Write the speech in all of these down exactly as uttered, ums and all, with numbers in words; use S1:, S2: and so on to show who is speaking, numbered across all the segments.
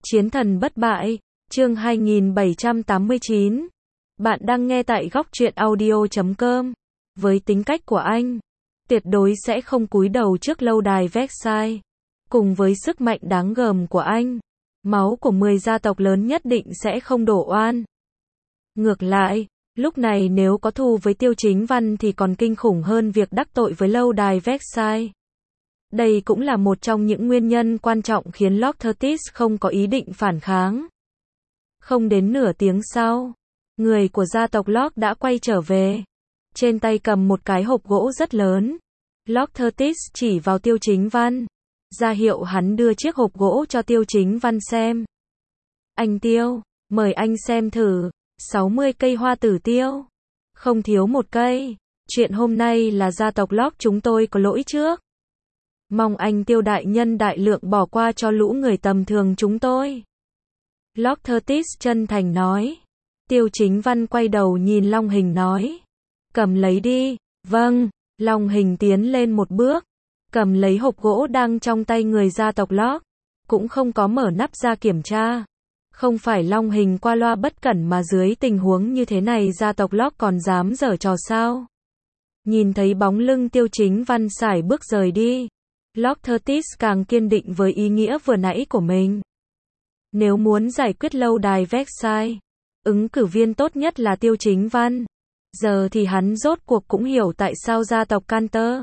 S1: Chiến thần bất bại, chương hai nghìn bảy trăm tám mươi chín. Bạn đang nghe tại góc truyện audio chấm com. Với tính cách của anh, tuyệt đối sẽ không cúi đầu trước lâu đài Versailles. Cùng với sức mạnh đáng gờm của anh, máu của mười gia tộc lớn nhất định sẽ không đổ oan. Ngược lại, lúc này nếu có thù với Tiêu Chính Văn thì còn kinh khủng hơn việc đắc tội với lâu đài Versailles. Đây cũng là một trong những nguyên nhân quan trọng khiến Lord Curtis không có ý định phản kháng. Không đến nửa tiếng sau, người của gia tộc Lord đã quay trở về. Trên tay cầm một cái hộp gỗ rất lớn. Lord Curtis chỉ vào Tiêu Chính Văn, ra hiệu hắn đưa chiếc hộp gỗ cho Tiêu Chính Văn xem. Anh Tiêu, mời anh xem thử, sáu mươi cây hoa tử tiêu. Không thiếu một cây. Chuyện hôm nay là gia tộc Lord chúng tôi có lỗi trước. Mong anh Tiêu đại nhân đại lượng bỏ qua cho lũ người tầm thường chúng tôi. Lord Curtis chân thành nói. Tiêu Chính Văn quay đầu nhìn Long Hình nói. Cầm lấy đi. Vâng. Long Hình tiến lên một bước, cầm lấy hộp gỗ đang trong tay người gia tộc Lord, cũng không có mở nắp ra kiểm tra. Không phải Long Hình qua loa bất cẩn mà dưới tình huống như thế này gia tộc Lord còn dám giở trò sao? Nhìn thấy bóng lưng Tiêu Chính Văn sải bước rời đi, Lord Curtis càng kiên định với ý nghĩa vừa nãy của mình. Nếu muốn giải quyết lâu đài Versailles, ứng cử viên tốt nhất là Tiêu Chính Văn. Giờ thì hắn rốt cuộc cũng hiểu tại sao gia tộc Cantor,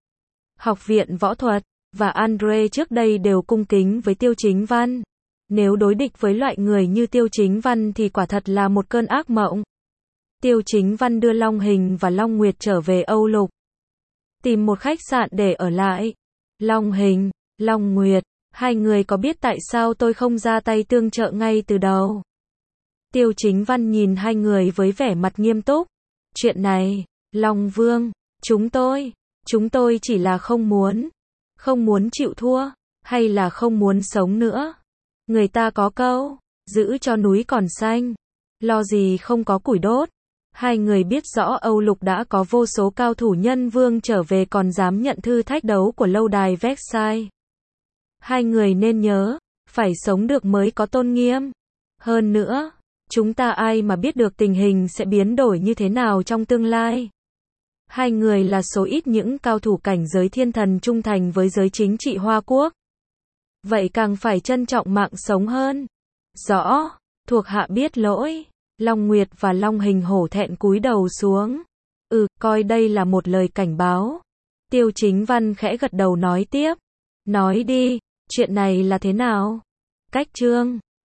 S1: Học viện Võ thuật và Andre trước đây đều cung kính với Tiêu Chính Văn. Nếu đối địch với loại người như Tiêu Chính Văn thì quả thật là một cơn ác mộng. Tiêu Chính Văn đưa Long Hình và Long Nguyệt trở về Âu Lục, tìm một khách sạn để ở lại. Long Hình, Long Nguyệt, hai người có biết tại sao tôi không ra tay tương trợ ngay từ đầu? Tiêu Chính Văn nhìn hai người với vẻ mặt nghiêm túc. Chuyện này, Long Vương, chúng tôi, chúng tôi chỉ là không muốn, không muốn chịu thua, hay là không muốn sống nữa. Người ta có câu, giữ cho núi còn xanh, lo gì không có củi đốt. Hai người biết rõ Âu Lục đã có vô số cao thủ nhân vương trở về còn dám nhận thư thách đấu của lâu đài Versailles. Hai người nên nhớ, phải sống được mới có tôn nghiêm. Hơn nữa, chúng ta ai mà biết được tình hình sẽ biến đổi như thế nào trong tương lai. Hai người là số ít những cao thủ cảnh giới thiên thần trung thành với giới chính trị Hoa Quốc. Vậy càng phải trân trọng mạng sống hơn. Rõ, thuộc hạ biết lỗi. Long Nguyệt và Long Hình hổ thẹn cúi đầu xuống. Ừ, coi đây là một lời cảnh báo. Tiêu Chính Văn khẽ gật đầu nói tiếp. Nói đi, chuyện này là thế nào? Cách trương,